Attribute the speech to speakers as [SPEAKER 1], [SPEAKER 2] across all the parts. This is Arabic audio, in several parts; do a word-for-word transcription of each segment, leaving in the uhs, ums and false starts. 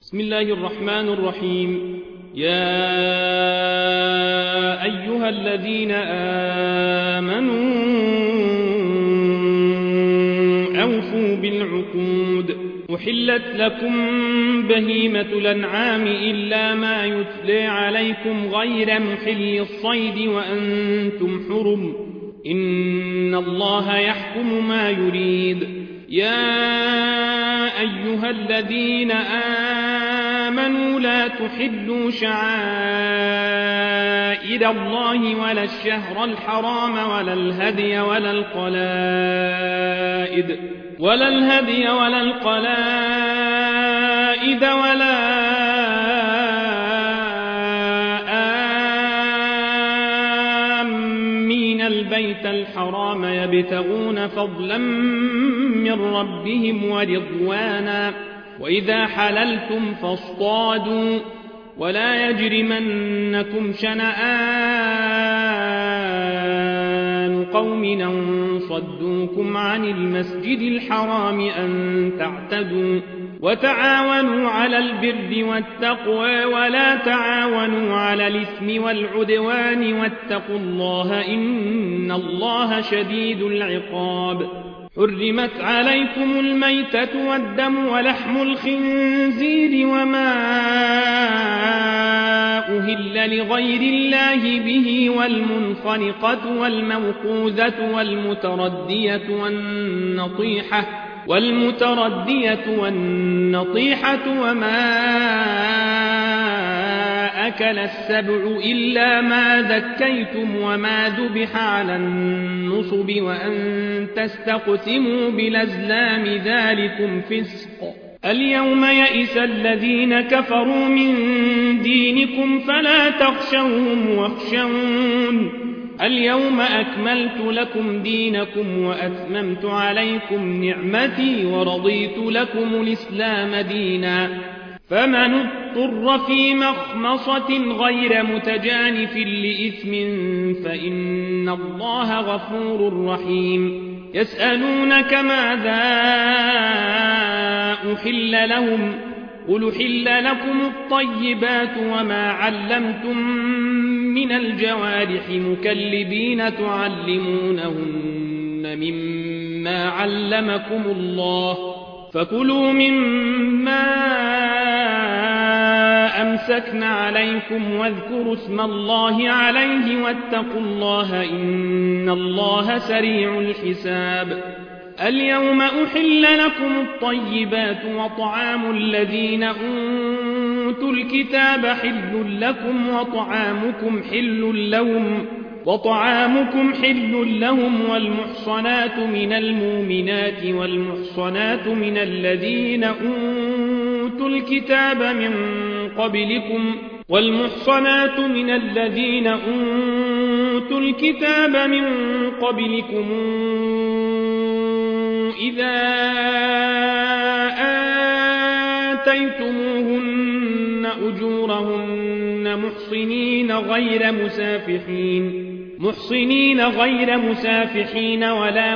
[SPEAKER 1] بسم الله الرحمن الرحيم. يا أيها الذين آمنوا أوفوا بالعقود. أحلت لكم بهيمة الأنعام إلا ما يتلى عليكم غير محل الصيد وأنتم حرم، إن الله يحكم ما يريد. يا أيها الذين آمنوا لا تحلوا شعائر الله ولا الشهر الحرام ولا الهدي ولا القلائد ولا الهدي ولا القلائد ولا آمين البيت الحرام يبتغون فضلا من ربهم ورضوانا، وإذا حللتم فاصطادوا، ولا يجرمنكم شنآن قوم أن صدوكم عن المسجد الحرام أن تعتدوا، وتعاونوا على البر والتقوى ولا تعاونوا على الإثم والعدوان، واتقوا الله إن الله شديد العقاب. حرمت عليكم الميتة والدم ولحم الخنزير وما أهل لغير الله به، والمنخنقة والموقوذة والمتردية والنطيحة والمتردية والنطيحة وما أكل السبع إلا ما ذكيتم وما ذبح على النصب وأن تستقسموا بالأزلام ذلكم فسق. اليوم يئس الذين كفروا من دينكم فلا تخشوهم واخشون. اليوم أكملت لكم دينكم وأتممت عليكم نعمتي ورضيت لكم الإسلام دينا، فمن اضطر في مخمصة غير متجانف لإثم فإن الله غفور رحيم. يسألونك ماذا أحل لهم، قل أحل لكم الطيبات وما علمتم من الجوارح مكلبين تعلمونهن مما علمكم الله، فكلوا مما أمسكن عليكم واذكروا اسم الله عليه واتقوا الله إن الله سريع الحساب. اليوم أحل لكم الطيبات وطعام الذين أوتوا الكتاب حل لكم وطعامكم حل لهم وطعامكم حل لهم والمحصنات من المؤمنات والمحصنات من الذين أوتوا الكتاب من قبلكم والمحصنات من الذين أوتوا الكتاب من قبلكم إذا آتيتموهن أجورهن محصنين غير مسافحين محصنين غير مسافحين ولا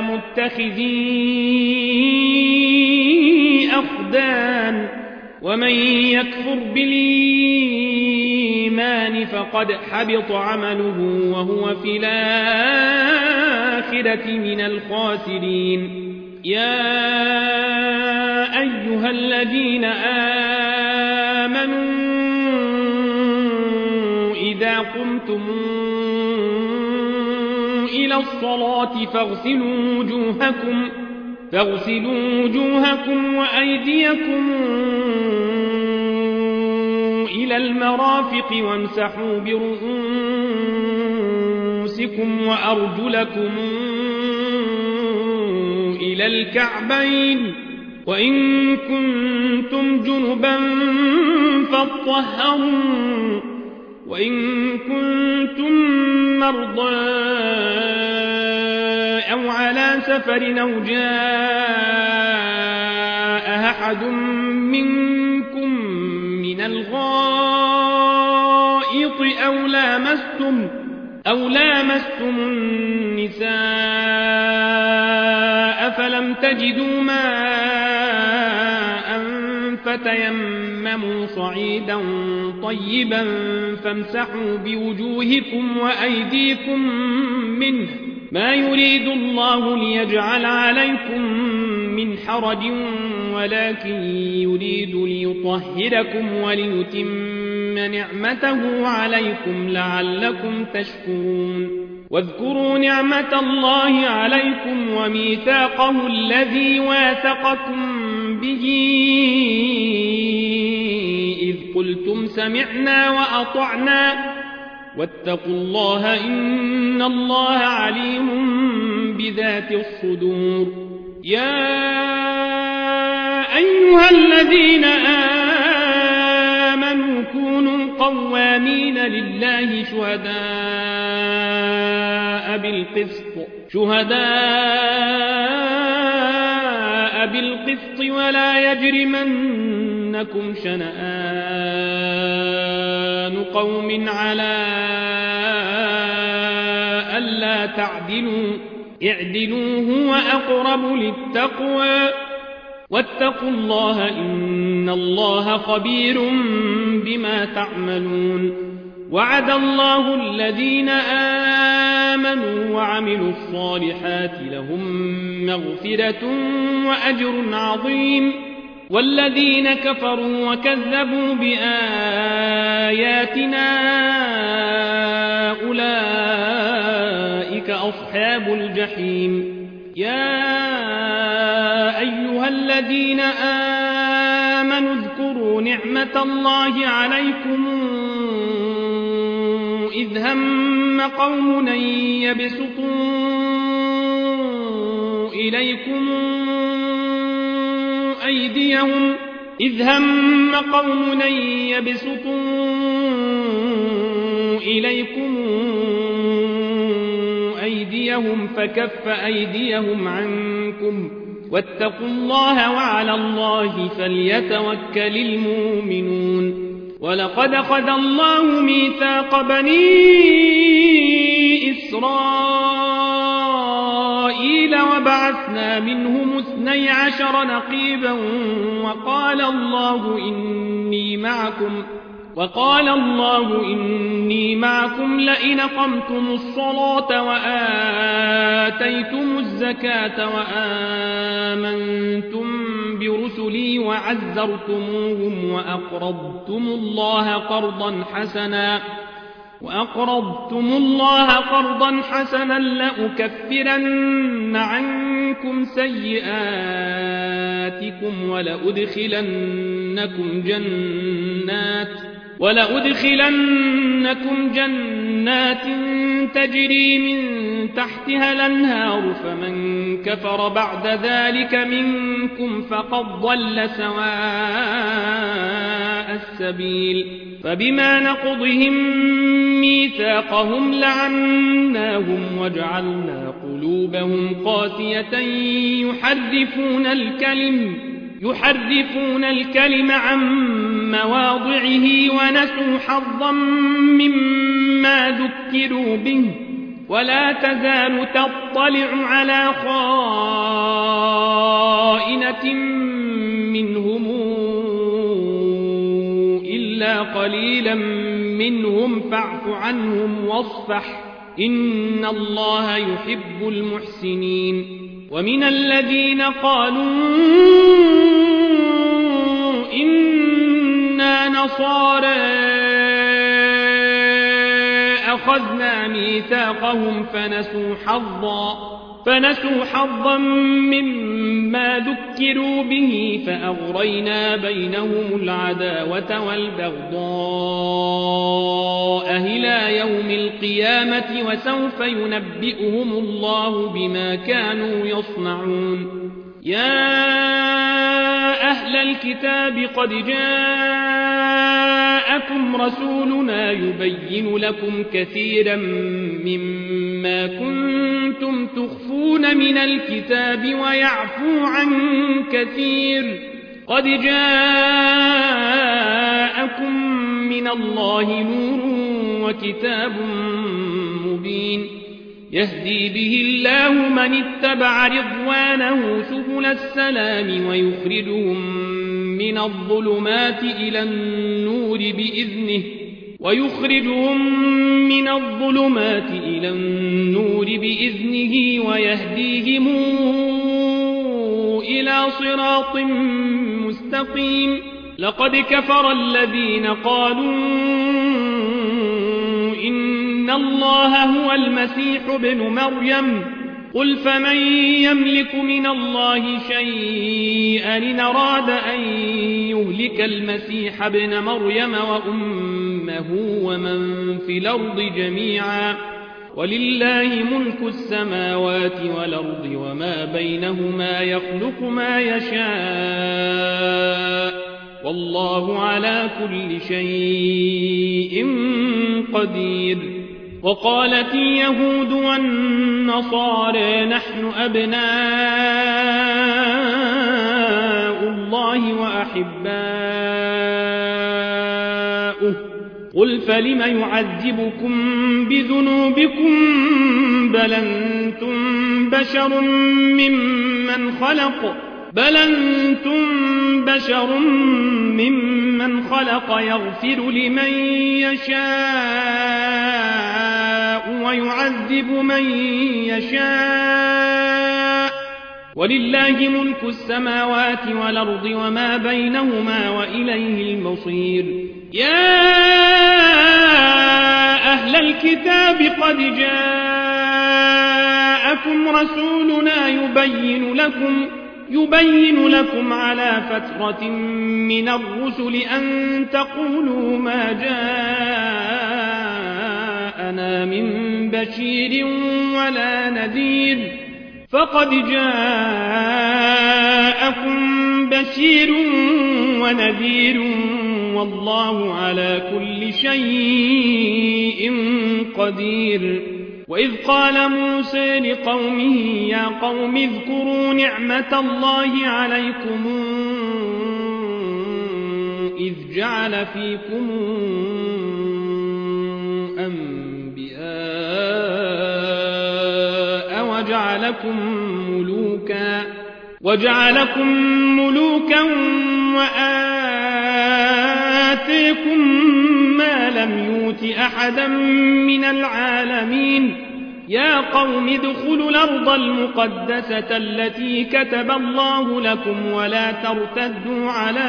[SPEAKER 1] متخذي أخدان، ومن يكفر بالإيمان فقد حبط عمله وهو في الآخرة من الخاسرين. يا أيها الذين آمنوا إذا قمتم إلى الصلاة فاغسلوا وجوهكم فاغسلوا وجوهكم وأيديكم إلى المرافق وامسحوا برؤوسكم وأرجلكم إلى الكعبين، وإن كنتم جنبا فاطهروا، وإن كنتم مرضى أو على سفر أو جاء أحد منكم من الغائط أو لامستم أو لامستم النساء فلم تجدوا ماء فتيمموا تيمموا صعيدا طيبا فامسحوا بوجوهكم وأيديكم منه ما يريد الله ليجعل عليكم من حرج ولكن يريد ليطهركم وليتم نعمته عليكم لعلكم تشكرون واذكروا نعمة الله عليكم وميثاقه الذي واثقكم به إذ قلتم سمعنا وأطعنا واتقوا الله إن الله عليم بذات الصدور يا أيها الذين آمنوا كونوا قوامين لله شهداء بالقسط شهداء بالقسط ولا يجرمنكم شنآن قوم على ألا تعدلوا اعدلوا هو أقرب للتقوى واتقوا الله إن الله خبير بما تعملون وعد الله الذين آمنوا وعملوا الصالحات لهم مغفرة وأجر عظيم والذين كفروا وكذبوا بآياتنا أولئك أصحاب الجحيم يا أيها الذين آمنوا اذكروا نعمة الله عليكم إذ هم قوم أن يبسطوا إليكم أيديهم إذ هم قوم أن يبسطوا إليكم أيديهم فكف أيديهم عنكم واتقوا الله وعلى الله فليتوكل المؤمنون ولقد أخذ الله ميثاق بني إسرائيل وبعثنا منهم اثني عشر نقيبا وقال الله إني معكم وقال الله إني معكم لئن أقمتم الصلاة وآتيتم الزكاة وآمنتم برسلي وعزرتموهم وأقرضتم الله قرضا حسنا وأقرضتم الله قرضا حسنا لأكفرن عنكم سيئاتكم ولأدخلنكم جنات ولأدخلنكم جنات تجري من تحتها الأنهار فمن كفر بعد ذلك منكم فقد ضل سواء السبيل فبما نقضهم ميثاقهم لعناهم وجعلنا قلوبهم قاسية يحرفون الكلم يحرفون الكلم عن مواضعه ونسوا حظا مما ذكروا به ولا تزال تطلع على خائنة منهم إلا قليلا منهم فاعف عنهم واصفح إن الله يحب المحسنين ومن الذين قالوا إنا نصارى أخذنا ميثاقهم فنسوا حظا فنسوا حظا مما ذكروا به فأغرينا بينهم العداوة والبغضاء إلى يوم القيامة وسوف ينبئهم الله بما كانوا يصنعون يا أهل الكتاب قد جاءكم رسولنا يبين لكم كثيرا مما كنتم تخفون من الكتاب ويعفو عن كثير قد جاءكم من الله نور وكتاب مبين يهدي به الله من اتبع رضوانه سبل السلام ويخرجهم من الظلمات إلى النور بإذنه ويخرجهم من الظلمات إلى النور بإذنه ويهديهم إلى صراط مستقيم. لقد كفر الذين قالوا إن الله هو المسيح ابن مريم قل فمن يملك من الله شيئا إن أراد أن يهلك المسيح ابن مريم وأمه ومن في الأرض جميعا ولله ملك السماوات والأرض وما بينهما يخلق ما يشاء والله على كل شيء قدير. وقالت اليهود والنصارى نحن أبناء الله وأحباؤه قل فلم يعذبكم بذنوبكم بل أنتم بشر ممن خلق بل أنتم بشر ممن خلق يغفر لمن يشاء ويعذب من يشاء ولله ملك السماوات والأرض وما بينهما وإليه المصير. يا أهل الكتاب قد جاءكم رسولنا يبين لكم يبين لكم على فترة من الرسل أن تقولوا ما جاءنا من بشير ولا نذير فقد جاءكم بشير ونذير والله على كل شيء قدير. وإذ قال موسى لقومه يا قوم اذكروا نعمة الله عليكم إذ جعل فيكم أنبياء وجعلكم ملوكا وجعلكم ملوكا وآتيكم ما لم يؤت أحدا من العالمين. يا قوم ادخلوا الأرض المقدسة التي كتب الله لكم ولا ترتدوا على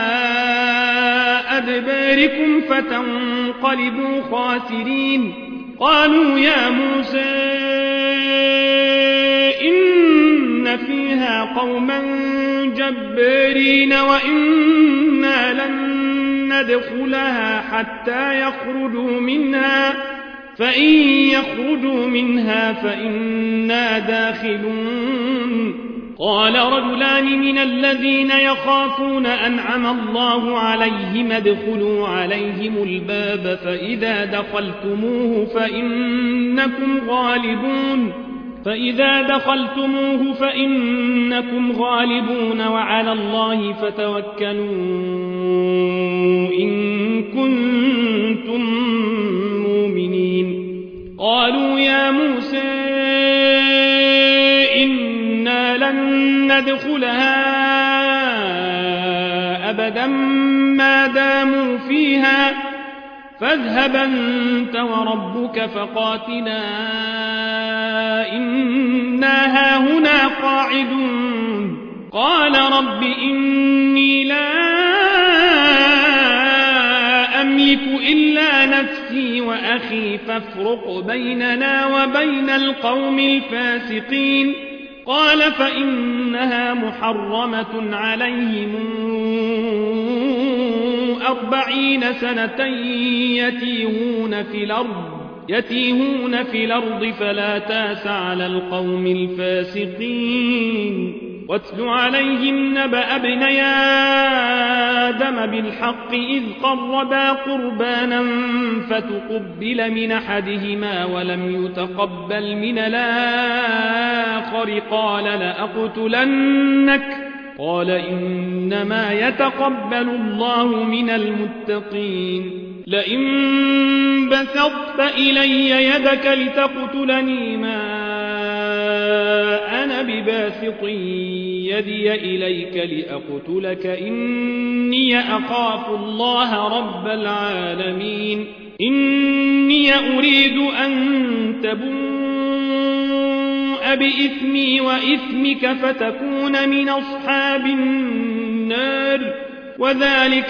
[SPEAKER 1] أدباركم فتنقلبوا خاسرين. قالوا يا موسى إن فيها قوما جبارين وإنا لن ندخلها حتى يخرجوا منها فإن يخرجوا منها فإنا داخلون. قال رجلان من الذين يخافون أنعم الله عليهم ادخلوا عليهم الباب فإذا دخلتموه فإنكم غالبون فإذا دخلتموه فإنكم غالبون وعلى الله فتوكلوا إن كنتم مؤمنين. قالوا يا موسى إنا لن ندخلها أبدا ما داموا فيها فاذهب أنت وربك فقاتلا إنا هاهنا قاعدون. قال رب إني لا أملك إلا نفسي وأخي فافرق بيننا وبين القوم الفاسقين. قال فإنها محرمة عليهم أربعين سنة يتيهون في الأرض يتيهون في الأرض فلا تاس على القوم الفاسقين. واتل عليهم نبأ ابني آدم بالحق إذ قربا قربانا فتقبل من أحدهما ولم يتقبل من الآخر قال لأقتلنك قال إنما يتقبل الله من المتقين. لئن بسطت إلي يدك لتقتلني ما أنا أنا بباسط يدي إليك لأقتلك إني أخاف الله رب العالمين إني أريد أن تبوء بإثمي وإثمك فتكون من أصحاب النار وذلك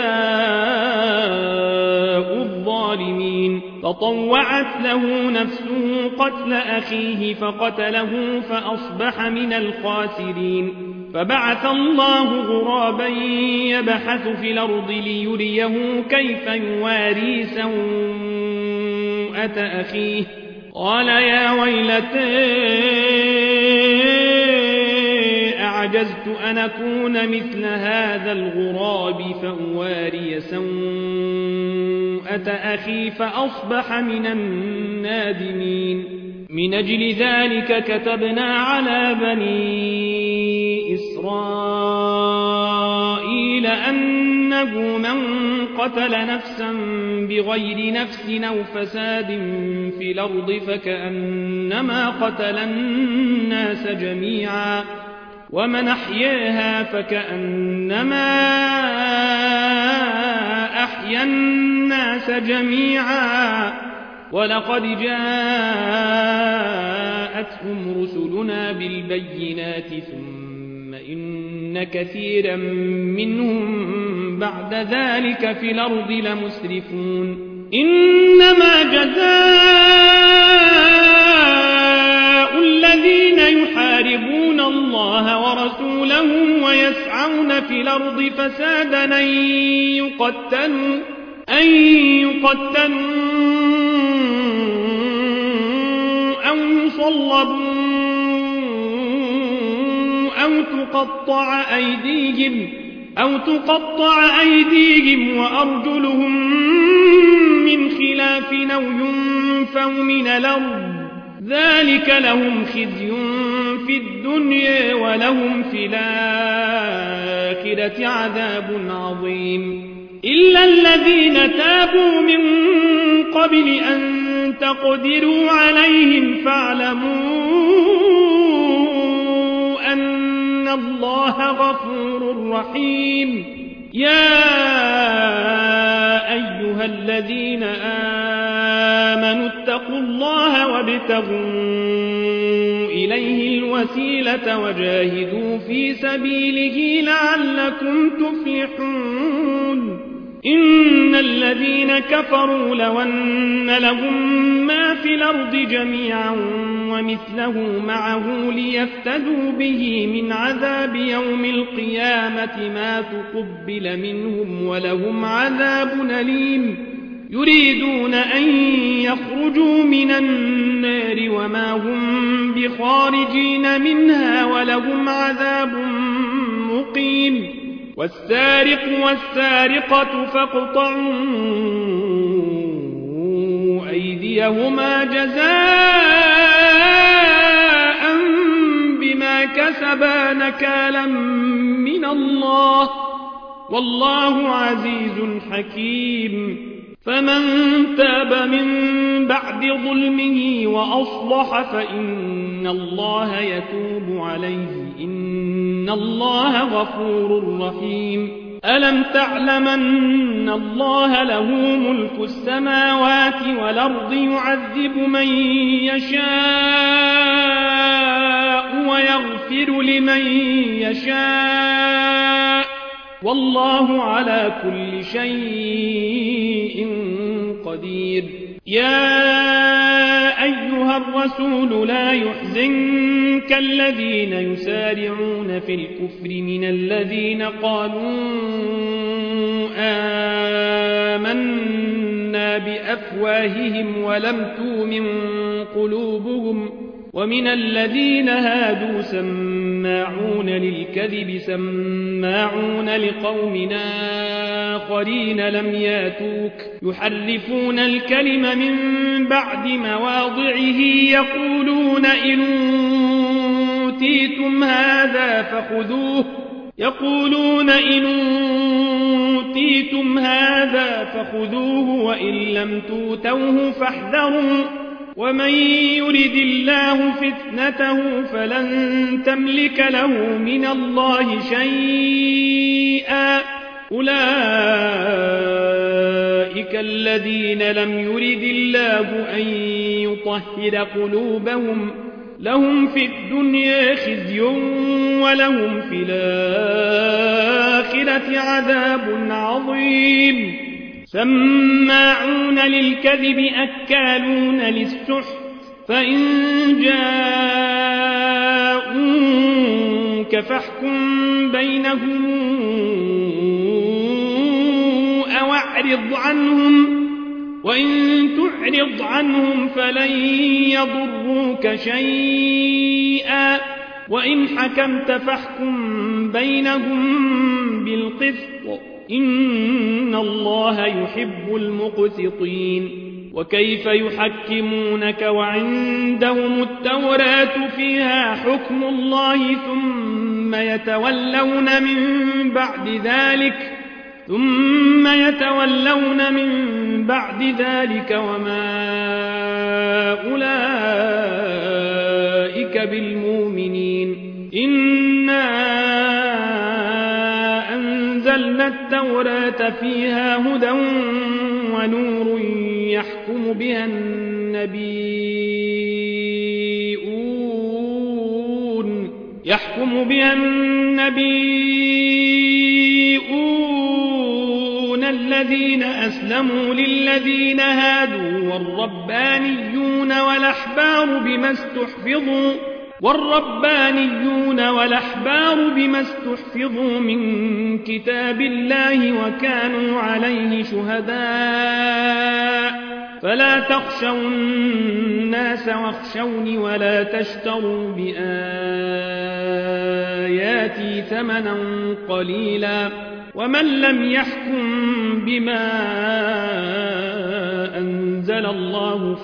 [SPEAKER 1] جزاء الظالمين فطوعت له نفسه قتل أخيه فقتله فأصبح من الخاسرين فبعث الله غرابا يبحث في الأرض ليريه كيف يواري سوءة أخيه قال يا ويلتى أعجزت أن أكون مثل هذا الغراب فأواري سوءة أخي فأصبح من النادمين من أجل ذلك كتبنا على بني إسرائيل أنه من قتل نفسا بغير نفس أو فساد في الأرض فكأنما قتل الناس جميعا ومن أحياها فكأنما أحيا الناس جميعا ولقد جاءتهم رسلنا بالبينات ثم إن كثيرا منهم بعد ذلك في الأرض لمسرفون إنما جزاء الذين يحاربون الله ورسوله ويسعون في الأرض فسادا أن يقتلوا أن يقتلوا أو يصلبوا أو تقطع أيديهم أو تقطع أيديهم وأرجلهم من خلاف أو ينفوا من الأرض ذلك لهم خزي في الدنيا ولهم في الآخرة عذاب عظيم إلا الذين تابوا من قبل أن تقدروا عليهم فاعلموا أن الله غفور رحيم يا أيها الذين آمنوا اتقوا الله وابتغوا إليه الوسيلة وجاهدوا في سبيله لعلكم تفلحون إن الذين كفروا لو أن لهم ما في الأرض جميعا ومثله معه ليفتدوا به من عذاب يوم القيامة ما تقبل منهم ولهم عذاب أليم يريدون أن يخرجوا من النار وما هم بخارجين منها ولهم عذاب مقيم والسارق والسارقة فاقطعوا أيديهما جزاء بما كسبا نكالا من الله والله عزيز حكيم فمن تاب من بعد ظلمه وأصلح فإن الله يتوب عليه إن الله غفور رحيم ألم تعلم أن الله له ملك السماوات والأرض يعذب من يشاء ويغفر لمن يشاء والله على كل شيء قدير يا أيها الرسول لا يحزنك الذين يسارعون في الكفر من الذين قالوا آمنا بأفواههم ولم تؤمن قلوبهم ومن الذين هادوا سماعون للكذب سماعون لقوم آخرين لم ياتوك يحرفون الكلم من بعد مواضعه يقولون إن أوتيتم هذا فخذوه يقولون إن أوتيتم هذا فخذوه وإن لم توتوه فاحذروا ومن يرد الله فتنته فلن تملك له من الله شيئا أولئك الذين لم يرد الله أن يطهر قلوبهم لهم في الدنيا خزي ولهم في الآخرة عذاب عظيم سماعون للكذب أكالون للسحت فإن جاءوك فاحكم بينهم أو أعرض عنهم وإن تعرض عنهم فلن يضروك شيئا وإن حكمت فاحكم بينهم بالقسط إن الله يحب المقسطين وكيف يحكمونك وعندهم التوراة فيها حكم الله ثم يتولون من بعد ذلك ثم يتولون من بعد ذلك وما أولئك بالمؤمنين إنا أنزلنا التوراة فيها هدى ونور يحكم بها النبيون يحكم بها النبيون الذين أسلموا للذين هادوا والربانيون والأحبار بما استحفظوا والربانيون والأحبار بما استحفظوا من كتاب الله وكانوا عليه شهداء فلا تخشوا الناس واخشوني ولا تشتروا بآياتي ثمنا قليلا ومن لم يحكم بما أنزل الله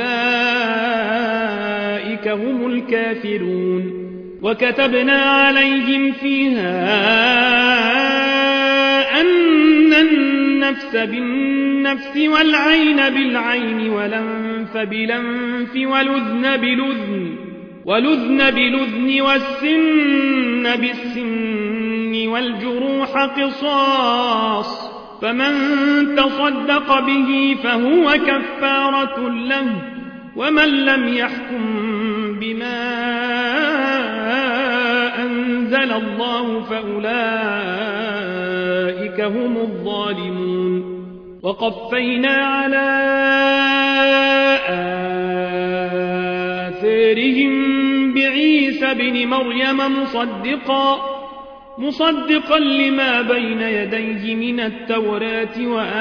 [SPEAKER 1] فأولئك هم الكافرون وكتبنا عليهم فيها أن النفس بالنفس والعين بالعين والأنف بالأنف والأذن بالأذن والأذن بالأذن والسن بالسن والجروح قصاص فمن تصدق به فهو كفارة له ومن لم يحكم بما أنزل الله فأولئك هم الظالمون وقفينا على آثارهم بعيسى بن مريم مصدقا مصدقا لما بين يديه من التوراة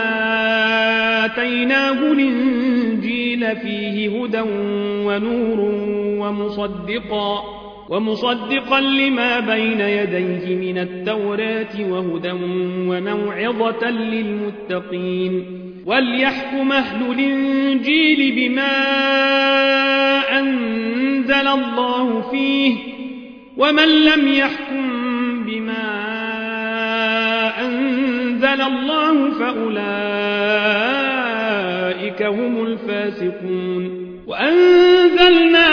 [SPEAKER 1] وآتيناه الإنجيل فيه هدى ونور ومصدقا ومصدقا لما بين يديه من التوراة وهدى وموعظة للمتقين وليحكم أهل الإنجيل بما أنزل الله فيه ومن لم يحكم بما أنزل الله فأولئك هم الفاسقون وأنزلنا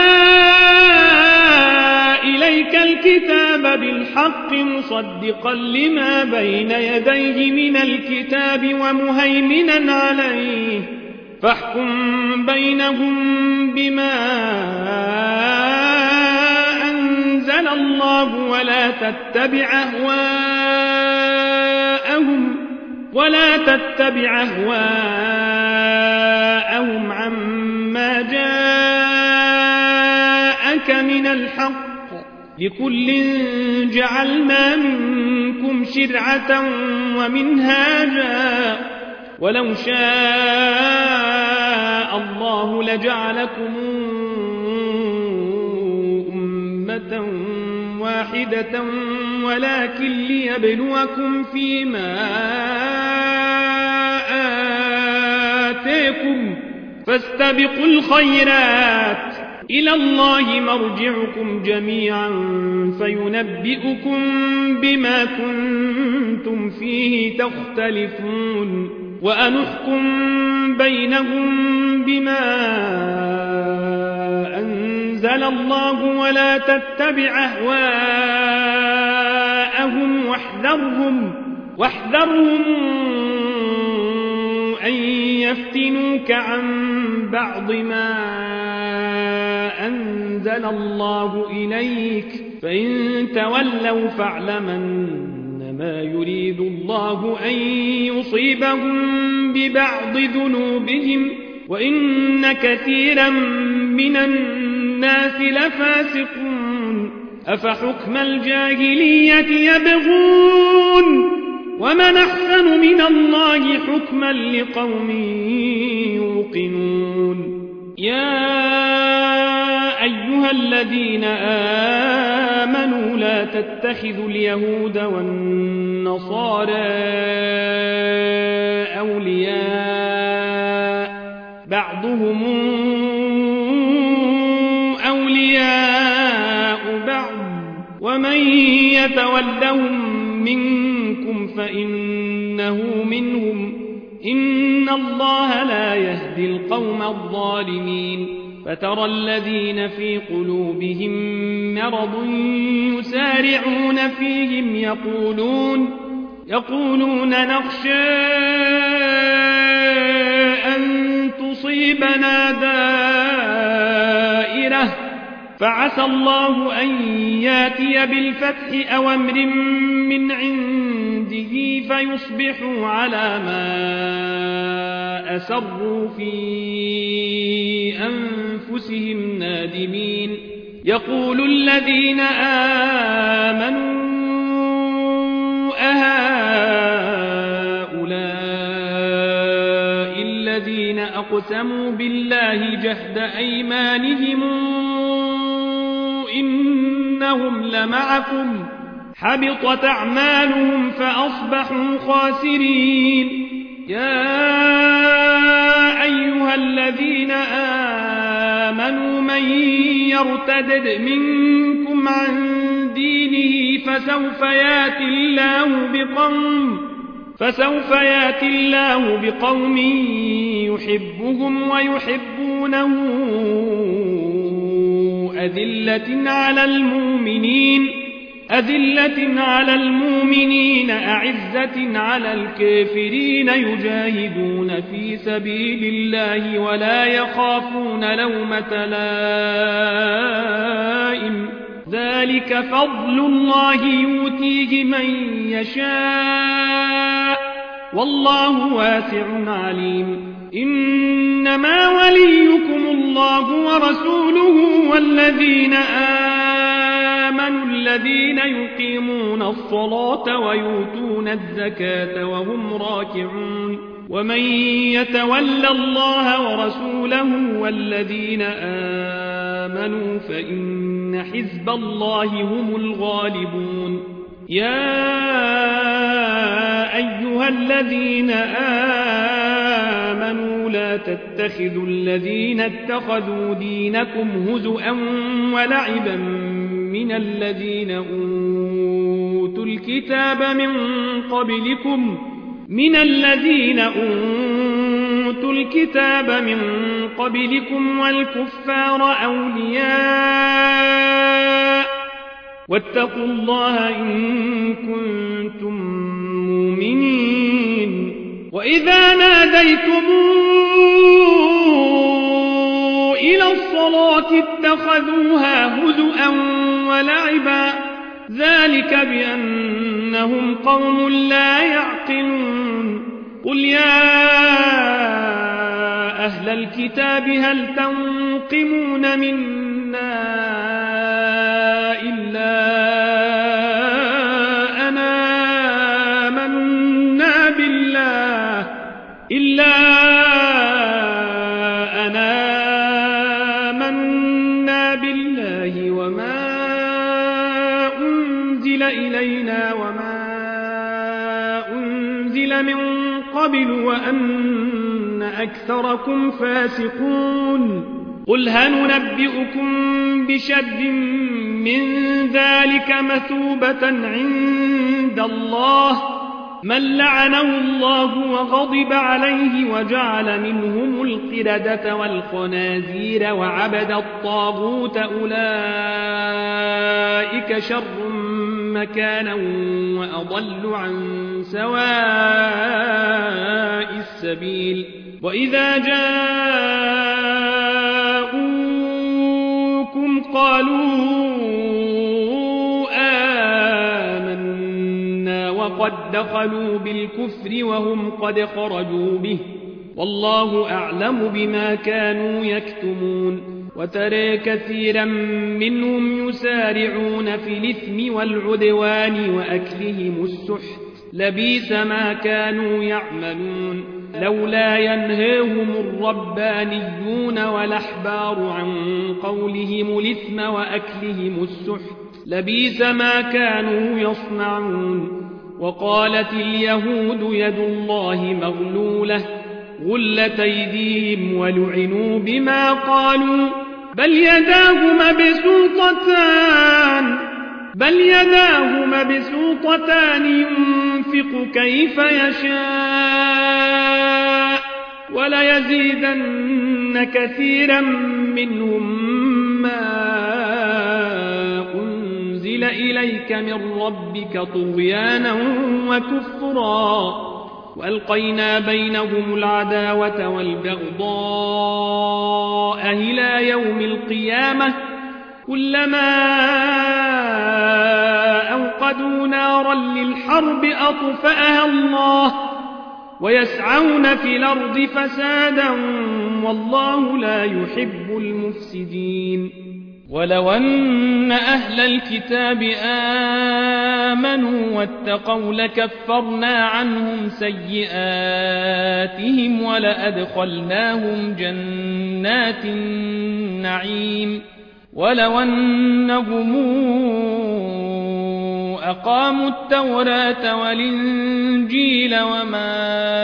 [SPEAKER 1] إليك الكتاب بالحق مصدقا لما بين يديه من الكتاب ومهيمنا عليه فاحكم بينهم بما أنزل الله ولا تتبع أهواءهم ولا تتبع أهواءهم عما جاءك من الحق لكل جعلنا منكم شرعة ومنهاجا ولو شاء الله لجعلكم أمة واحدة ولكن ليبلوكم فيما آتاكم فاستبقوا الخيرات إلى الله مرجعكم جميعا فينبئكم بما كنتم فيه تختلفون وأنحكم بينهم بما أنزل الله ولا تتبع أهواءهم واحذرهم, واحذرهم أن يفتنوك عن بعض ما أنزل الله إليك فإن تولوا فاعلمن ما يريد الله أن يصيبهم ببعض ذنوبهم وإن كثيرا من الناس لفاسقون أفحكم الجاهلية يبغون ومن أحسن من الله حكما لقوم يوقنون يا أيها الذين آمنوا لا تتخذوا اليهود والنصارى أولياء بعضهم أولياء بعض ومن يتولهم منكم فإنه منهم إن الله لا يهدي القوم الظالمين فترى الذين في قلوبهم مرض يسارعون فيهم يقولون يقولون نخشى أن تصيبنا دائرة فعسى الله أن ياتي بالفتح أو أمر من عنده فيصبحوا على ما أسروا في أنفسهم نادمين يقول الذين آمنوا أهؤلاء الذين أقسموا بالله جهد أيمانهم إنهم لمعكم حبطت أعمالهم فأصبحوا خاسرين يا أيها الذين آمنوا من يرتد منكم عن دينه فسوف يأتي الله بقوم فسوف يأتي الله بقوم يحبهم ويحبونه أذلة على المؤمنين أذلة على المؤمنين أعزة على الكافرين يجاهدون في سبيل الله ولا يخافون لومة لائم ذلك فضل الله يؤتيه من يشاء والله واسع عليم إنما وليكم الله ورسوله والذين آمنوا الذين يقيمون الصلاة ويؤتون الزكاة وهم راكعون ومن يتول الله ورسوله والذين آمنوا فإن حزب الله هم الغالبون يا أيها الذين آمنوا لا تتخذوا الذين اتخذوا دينكم هزؤا ولعبا من الذين أوتوا الكتاب من قبلكم من الذين أوتوا الكتاب من قبلكم والكفار أولياء واتقوا الله إن كنتم مؤمنين وإذا ناديتم إلى الصلاة اتخذوها هزؤا ولعبا ذلك بأنهم قوم لا يعقلون قل يا أهل الكتاب هل تنقمون منا إلا أنا آمنا بالله إلا أنا آمنا بالله وما أنزل إلينا وما أنزل من قبل وأن أكثركم فاسقون قل هل ننبئكم بشر من ذلك مثوبة عند الله من لعنه الله وغضب عليه وجعل منهم القردة والخنازير وعبد الطاغوت أولئك شر مكانا وأضل عن سواء السبيل وإذا جاءوكم قالوا آمنا وقد دخلوا بالكفر وهم قد خرجوا به والله أعلم بما كانوا يكتمون وترى كثيرا منهم يسارعون في الإثم والعدوان وأكلهم السحت لبئس ما كانوا يعملون لولا ينهاهم الربانيون والأحبار عن قولهم الإثم وأكلهم السحت لبئس ما كانوا يصنعون وقالت اليهود يد الله مغلولة غلت أيديهم ولعنوا بما قالوا بل يداه مبسوطتان بل يداه مبسوطتان ينفق كيف يشاء وليزيدن كثيرا منهم ما أنزل إليك من ربك طغيانا وكفرا وألقينا بينهم العداوة والبغضاء إلى يوم القيامة كلما أوقدوا نارا للحرب أطفأها الله ويسعون في الأرض فسادا والله لا يحب المفسدين ولو أن أهل الكتاب آمنوا واتقوا لكفرنا عنهم سيئاتهم ولأدخلناهم جنات النعيم ولو أنهم أقاموا التوراة والإنجيل وما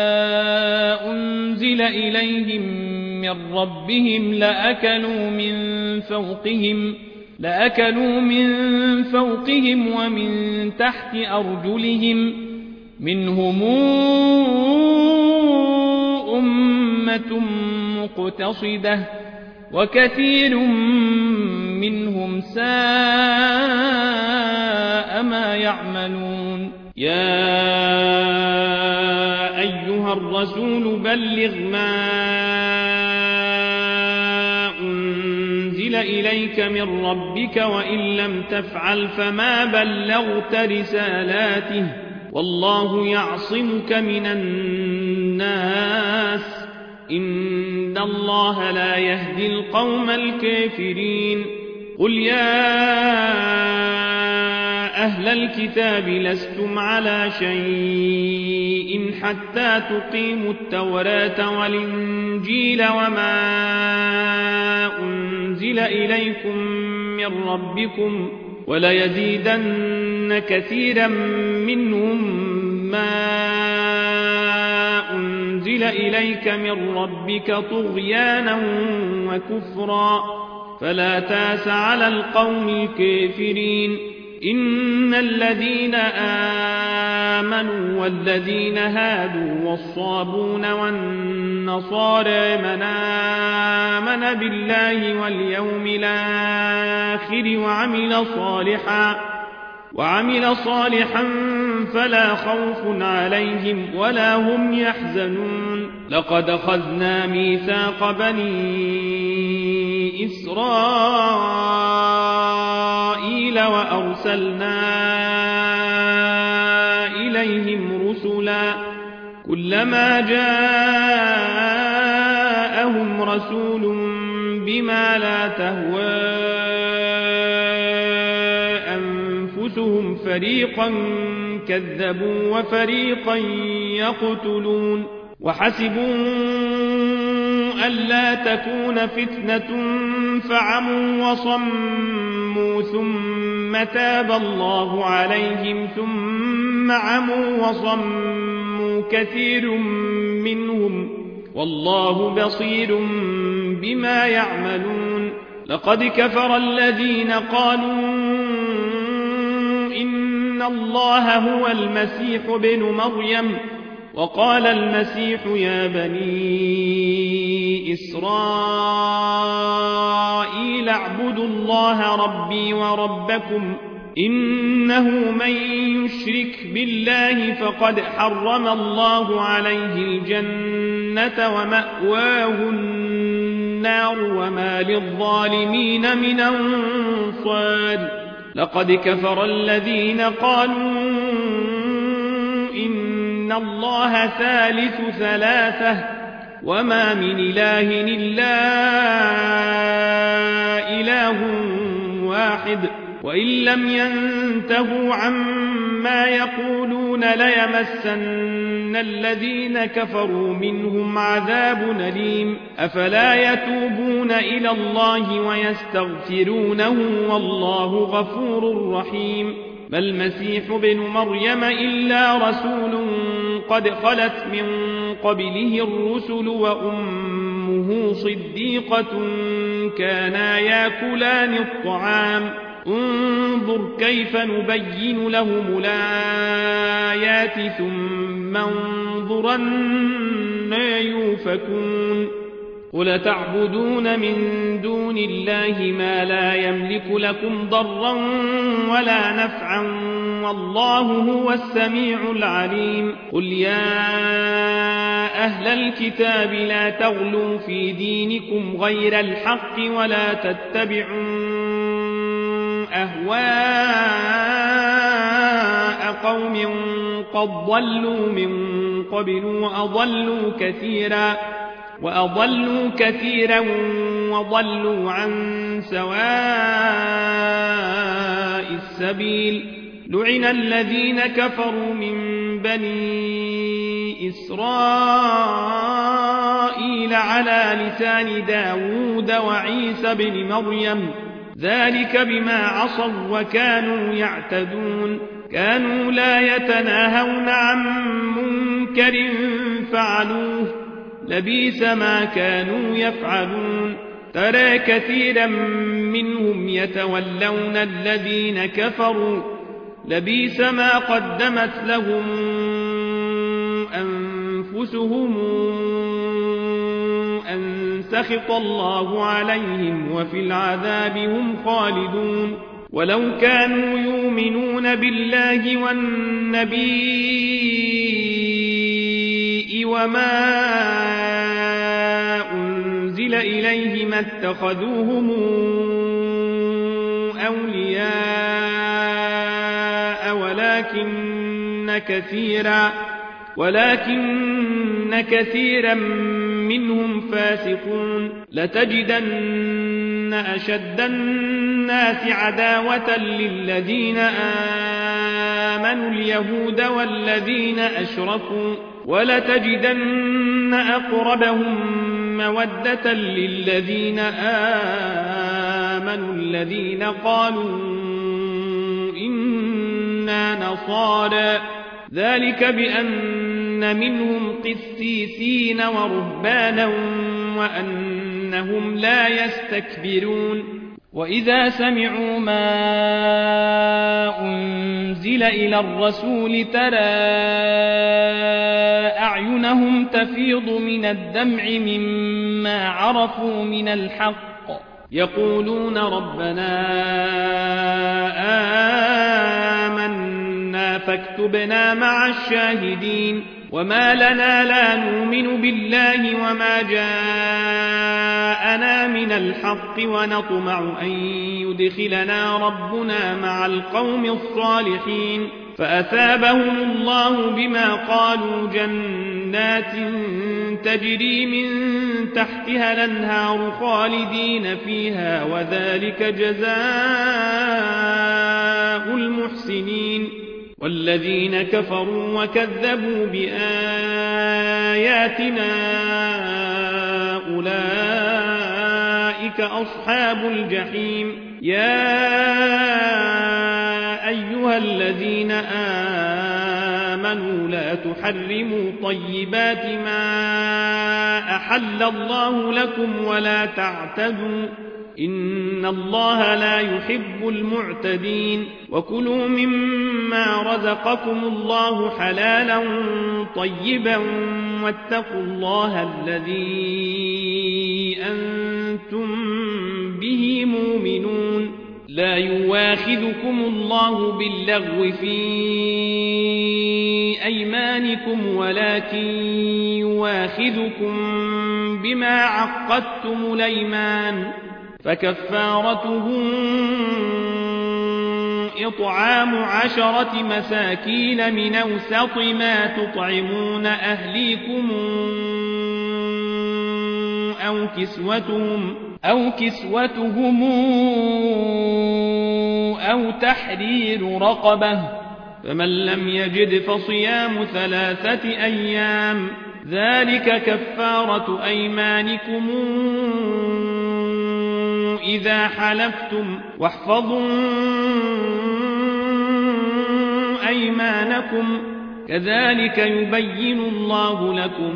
[SPEAKER 1] أنزل إليهم من ربهم لأكلوا من فوقهم لأكلوا من فوقهم ومن تحت أرجلهم منهم أمة مقتصدة وكثير منهم ساء ما يعملون يا أيها الرسول بلغ ما أنزل إليك من ربك وإن لم تفعل فما بلغت رسالاته والله يعصمك من الناس إن الله لا يهدي القوم الكافرين قل يا أهل الكتاب لستم على شيء حتى تقيموا التوراة والإنجيل وما أنزل إليكم من ربكم وليزيدن كثيرا منهم ما أنزل إليك من ربك طغيانا وكفرا فلا تاس على القوم الكافرين إن الذين آمنوا والذين هادوا والصابون والنصارى من آمن بالله واليوم الآخر وعمل صالحا وعمل صالحا فلا خوف عليهم ولا هم يحزنون لقد أخذنا ميثاق بني إسرائيل وأرسلنا إليهم رسلا كلما جاءهم رسول بما لا تهوى أنفسهم فريقا كذبوا وفريقا يقتلون وحسبوا ألا تكون فتنة فعموا وصموا ثم تاب الله عليهم ثم عموا وصموا كثير منهم والله بصير بما يعملون لقد كفر الذين قالوا إن إن الله هو المسيح ابن مريم. وقال المسيح يا بني إسرائيل اعبدوا الله ربي وربكم إنه من يشرك بالله فقد حرم الله عليه الجنة ومأواه النار وما للظالمين من أنصار. لقد كفر الذين قالوا إن الله ثالث ثلاثة وما من إله إلا إله واحد وإن لم ينتهوا عما يقولون ليمسن الذين كفروا منهم عذاب أليم. أفلا يتوبون إلى الله ويستغفرونه والله غفور رحيم. ما المسيح ابن مريم إلا رسول قد خلت من قبله الرسل وأمه صديقة كانا ياكلان الطعام. انظر كيف نبين لهم الآيات ثم انظر أنى يؤفكون. قل تعبدون من دون الله ما لا يملك لكم ضرا ولا نفعا والله هو السميع العليم. قل يا أهل الكتاب لا تغلوا في دينكم غير الحق ولا تتبعوا أهواء قوم قد ضلوا من قبل وأضلوا كثيرا وأضلوا كثيرا وضلوا عن سواء السبيل. لعن الذين كفروا من بني إسرائيل على لسان داود وعيسى بن مريم ذلك بما عصوا وكانوا يعتدون. كانوا لا يتناهون عن منكر فعلوه لبئس ما كانوا يفعلون. ترى كثيرا منهم يتولون الذين كفروا لبئس ما قدمت لهم أنفسهم أن سخط الله عليهم وفي العذاب هم خالدون. ولو كانوا يؤمنون بالله والنبي وما أنزل إليه ما اتخذوهم أولياء ولكن كثيرا ولكن كثيرا منهم فاسقون. لتجدن أشد الناس عداوة للذين آمنوا اليهود والذين أشركوا ولتجدن أقربهم مودة للذين آمنوا الذين قالوا إنا نصارى ذلك بأن منهم قسيسين ورهبانا وأنهم لا يستكبرون. وإذا سمعوا ما أنزل إلى الرسول ترى أعينهم تفيض من الدمع مما عرفوا من الحق يقولون ربنا آمنا فاكتبنا مع الشاهدين. وما لنا لا نؤمن بالله وما جاءنا من الحق ونطمع أن يدخلنا ربنا مع القوم الصالحين. فأثابهم الله بما قالوا جنات تجري من تحتها الأنهار خالدين فيها وذلك جزاء المحسنين. والذين كفروا وكذبوا بآياتنا أولئك أصحاب الجحيم. يا أيها الذين آمنوا لا تحرموا طيبات ما أحل الله لكم ولا تعتدوا إن الله لا يحب المعتدين وكلوا مما رزقكم الله حلالا طيبا واتقوا الله الذي أنتم به مؤمنون لا يواخذكم الله باللغو في أيمانكم ولكن يواخذكم بما عقدتم الأيمان فكفارته إطعام عشرة مساكين من أوسط ما تطعمون أهليكم أو كسوتهم أو كسوتهم أو تحرير رقبة فمن لم يجد فصيام ثلاثة أيام ذلك كفارة أيمانكم إذا حلفتم واحفظوا أيمانكم كذلك يبين الله لكم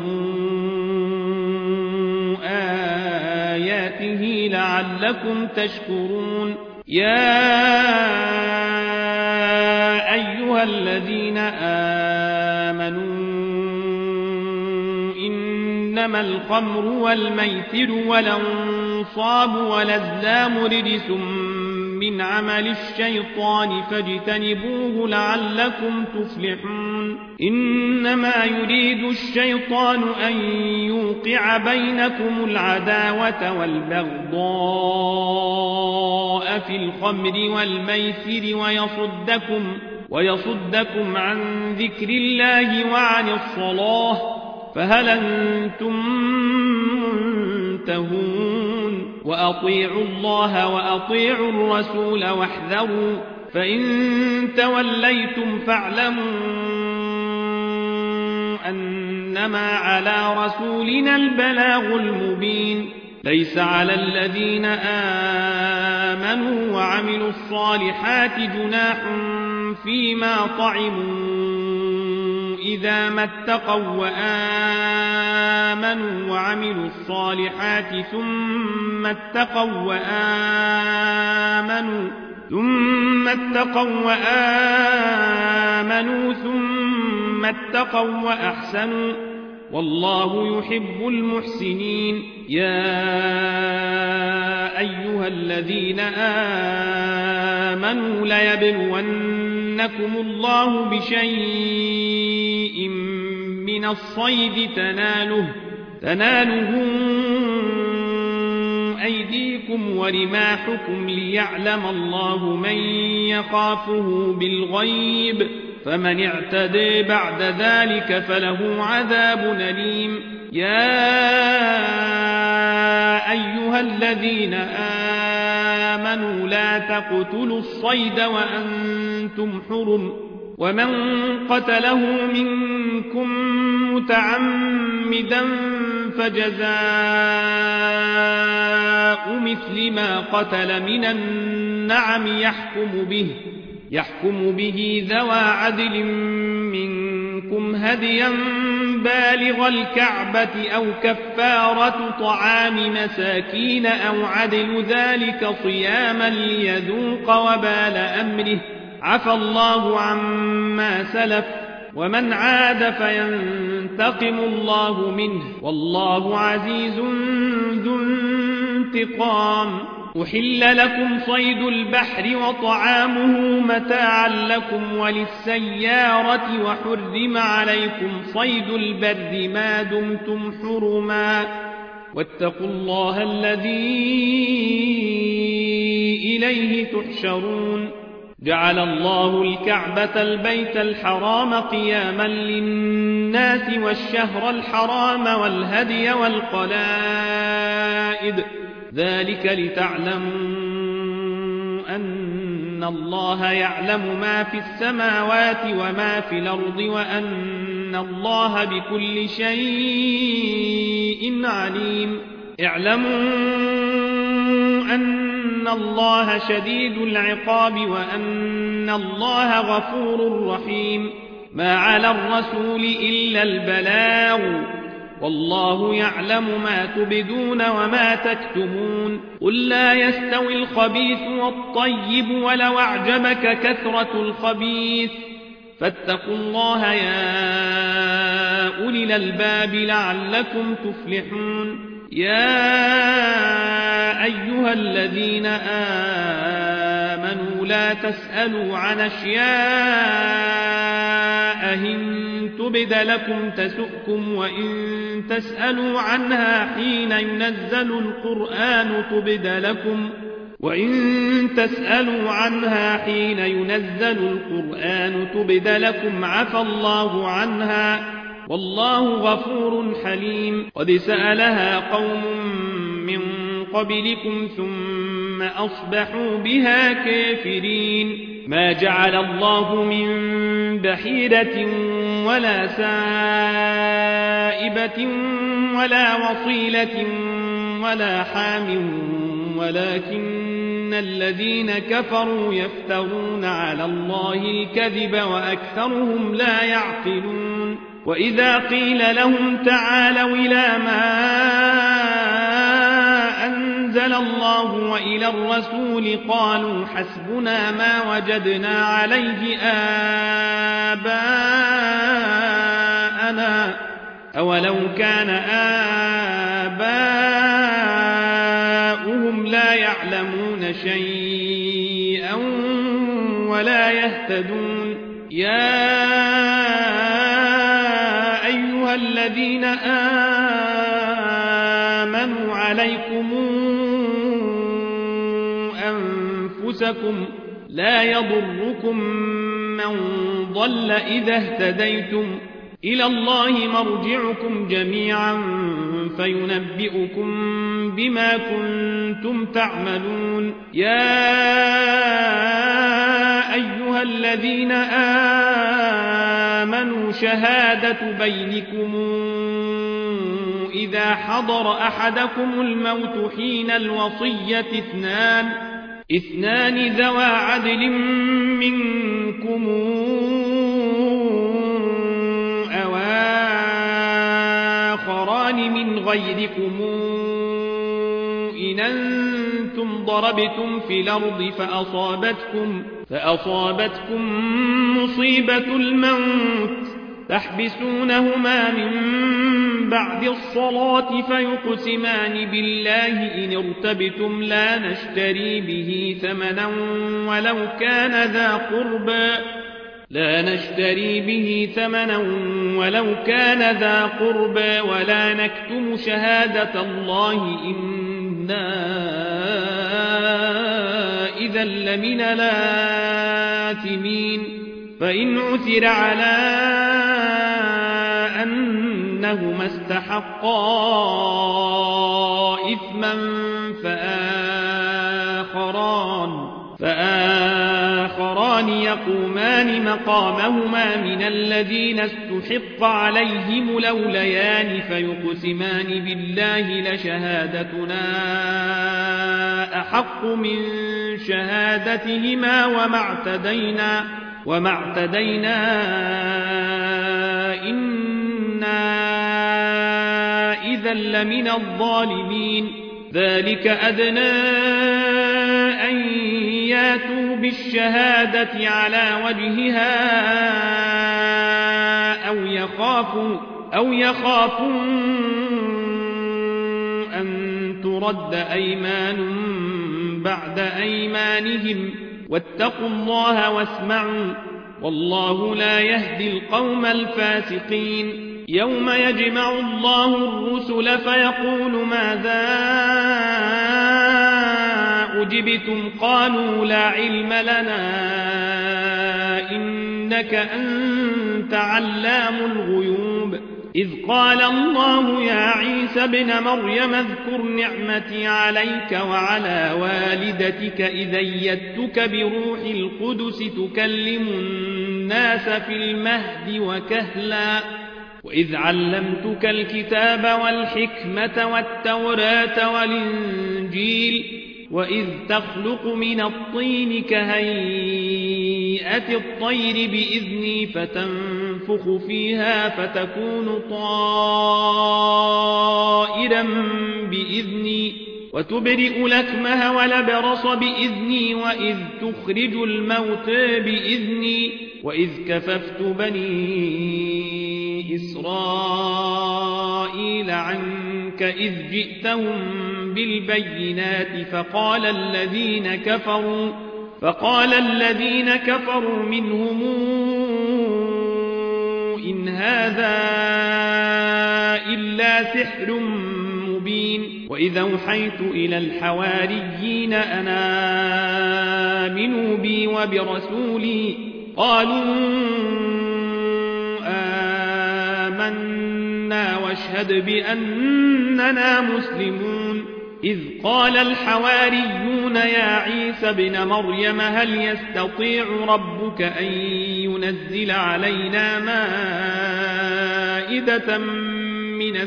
[SPEAKER 1] آياته لعلكم تشكرون يا أيها الذين آمنوا إنما الخمر والميسر والأنصاب والأزلام رجس من عمل الشيطان فاجتنبوه لعلكم تفلحون إنما يريد الشيطان أن يوقع بينكم العداوة والبغضاء في الخمر والميسر ويصدكم, ويصدكم عن ذكر الله وعن الصلاة فهل أنتم منتهون وأطيعوا الله وأطيعوا الرسول واحذروا فإن توليتم فاعلموا أنما على رسولنا البلاغ المبين ليس على الذين آمنوا وعملوا الصالحات جناح فيما طعموا إذا ما اتقوا وآمنوا وعملوا الصالحات ثم اتقوا وآمنوا ثم اتقوا وآمنوا ثم اتقوا وأحسنوا والله يحب المحسنين يا أيها الذين آمنوا ليبلونكم الله بشيء من الصيد تناله تناله أيديكم ورماحكم ليعلم الله من يخافه بالغيب فمن اعتدى بعد ذلك فله عذاب أليم يا أيها الذين آمنوا لا تقتلوا الصيد وأنتم حرم ومن قتله منكم متعمدا فجزاء مثل ما قتل من النعم يحكم به يحكم به ذوى عدل منكم هديا بالغ الكعبة أو كفارة طعام مساكين أو عدل ذلك صياما ليذوق وبال أمره عفى الله عما سلف ومن عاد فينتقم الله منه والله عزيز ذو انتقام أحل لكم صيد البحر وطعامه متاعا لكم وللسيارة وحرم عليكم صيد البر ما دمتم حرما واتقوا الله الذي إليه تحشرون جعل الله الكعبة البيت الحرام قياما للناس والشهر الحرام والهدي والقلائد ذلك لتعلموا أن الله يعلم ما في السماوات وما في الأرض وأن الله بكل شيء عليم اعلموا أن الله شديد العقاب وأن الله غفور رحيم ما على الرسول إلا البلاغ والله يعلم ما تبدون وما تكتمون قل لا يستوي الخبيث والطيب ولو أعجبك كثرة الخبيث فاتقوا الله يا أولي الألباب لعلكم تفلحون يا أيها الذين آمنوا لا تسألوا عن أشياء إن تبد لكم تسؤكم وإن تسألوا عنها حين ينزل القرآن تبد لكم وإن تسألوا عنها حين ينزل القرآن تبد لكم عفى الله عنها والله غفور حليم قد سألها قوم من قبلكم ثم أصبحوا بها كافرين ما جعل الله من بحيرة ولا سائبة ولا وصيلة ولا حام ولكن الذين كفروا يفترون على الله الكذب وأكثرهم لا يعقلون وإذا قيل لهم تعالوا إلى ما أنزل الله وإلى الرسول قالوا حسبنا ما وجدنا عليه آباءنا أولو كان آباؤهم لا يعلمون شيئا ولا يهتدون يا أيها الذين آمنوا عليكم أنفسكم لا يضركم من ضل إذا اهتديتم إلى الله مرجعكم جميعا فينبئكم بما كنتم تعملون يا أيها الذين آمنوا شهادة بينكم إذا حضر أحدكم الموت حين الوصية اثنان اثنان ذوى عدل منكم أو آخران من غيركم إن أنتم ضربتم في الأرض فأصابتكم, فأصابتكم مصيبة الموت تحبسونهما من بعد الصلاة فيقسمان بالله إن ارتبتم لا نشتري به ثمنا ولو كان ذا قربى لا نشتري به ثمنا ولو كان ذا قربى ولا نكتم شهادة الله إنا إذا لمن الآثمين فإن عثر على أنهما استحقا إثما فآخران, فآخران يقومان مقامهما من الذين استحق عليهم الأوليان فيقسمان بالله لشهادتنا أحق من شهادتهما وما اعتدينا وما اعتدينا إنا إذا لمن الظالمين ذلك أدنى أن ياتوا بالشهادة على وجهها أو يخافوا أو يخافوا أن ترد أيمان بعد أيمانهم واتقوا الله واسمعوا والله لا يهدي القوم الفاسقين يوم يجمع الله الرسل فيقول ماذا أجبتم قالوا لا علم لنا إنك أنت علام الغيوب إذ قال الله يا عيسى ابن مريم اذكر نعمتي عليك وعلى والدتك إذ أيدتك بروح القدس تكلم الناس في المهد وكهلا وإذ علمتك الكتاب والحكمة والتوراة والإنجيل وإذ تخلق من الطين كهيئة الطير بإذني فتنفخ فتنفخ فيها فتكون طائرا بإذني وتبرئ الأكمه والأبرص بإذني وإذ تخرج الموتى بإذني وإذ كففت بني إسرائيل عنك إذ جئتهم بالبينات فقال الذين كفروا فقال الذين كفروا منهم إن هذا إلا سحر مبين وإذا أوحيت إلى الحواريين أن آمنوا بي وبرسولي قالوا آمنا واشهد بأننا مسلمون إذ قال الحواريون يا عيسى ابن مريم هل يستطيع ربك أن ينزل علينا مائدة من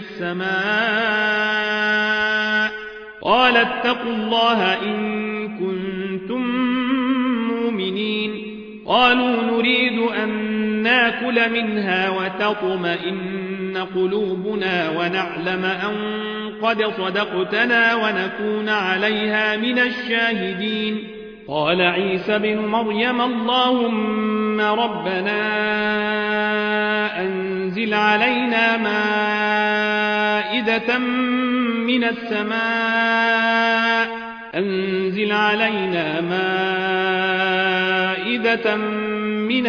[SPEAKER 1] السماء قال اتقوا الله إن كنتم مؤمنين قالوا نريد أن ناكل منها وتطمئن قلوبنا ونعلم أن قد صدقتنا ونكون عليها من الشاهدين قال عيسى بن مريم اللهم ربنا أنزل علينا مائدة من السماء أنزل علينا مائدة من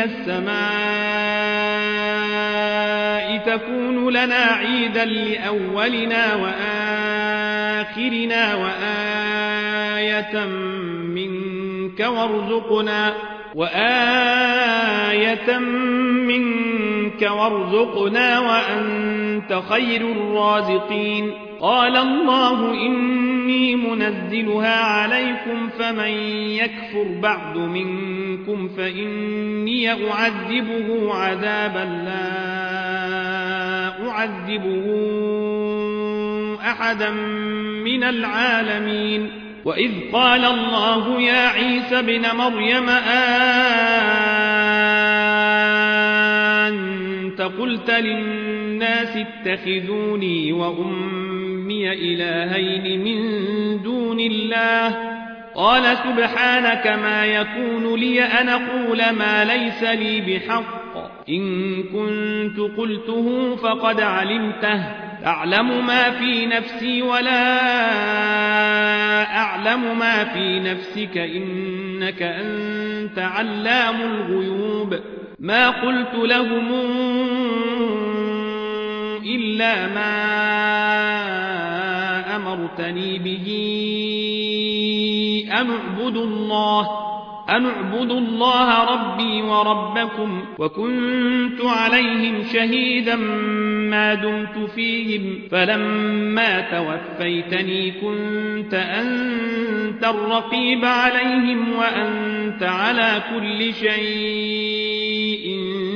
[SPEAKER 1] السماء تكون لنا عيدا لأولنا وآخرنا وآية منك وارزقنا وآية منك وارزقنا وأنت خير الرازقين قال الله إني منزلها عليكم فمن يكفر بعد منكم فإني أعذبه عذابا لا أعذبه أحدا من العالمين وإذ قال الله يا عيسى ابن مريم أنت قلت للناس اتخذوني وأمي إلهين من دون الله قال سبحانك ما يكون لي أن أقول ما ليس لي بحق إن كنت قلته فقد علمته تعلم ما في نفسي ولا أعلم ما في نفسك إنك أنت علام الغيوب ما قلت لهم إلا ما أمرتني به أن اعبدوا الله أن اعبدوا الله ربي وربكم وكنت عليهم شهيدا ما دمت فيهم فلما توفيتني كنت أنت الرقيب عليهم وأنت على كل شيء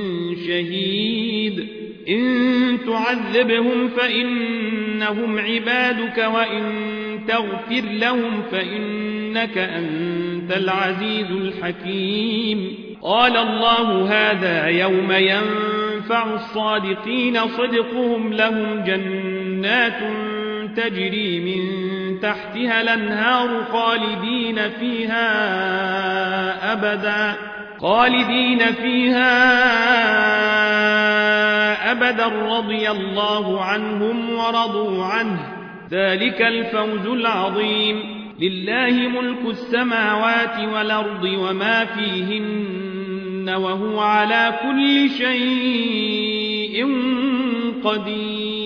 [SPEAKER 1] شهيد إن تعذبهم فإنهم عبادك وإن تغفر لهم فإنك أنت العزيز الحكيم قال الله هذا يوم ينفع الصادقين صدقهم لهم جنات تجري من تحتها الأنهار خالدين فيها أبدا خالدين فيها أبدا رضي الله عنهم ورضوا عنه ذلك الفوز العظيم لله ملك السماوات والأرض وما فيهن وهو على كل شيء قدير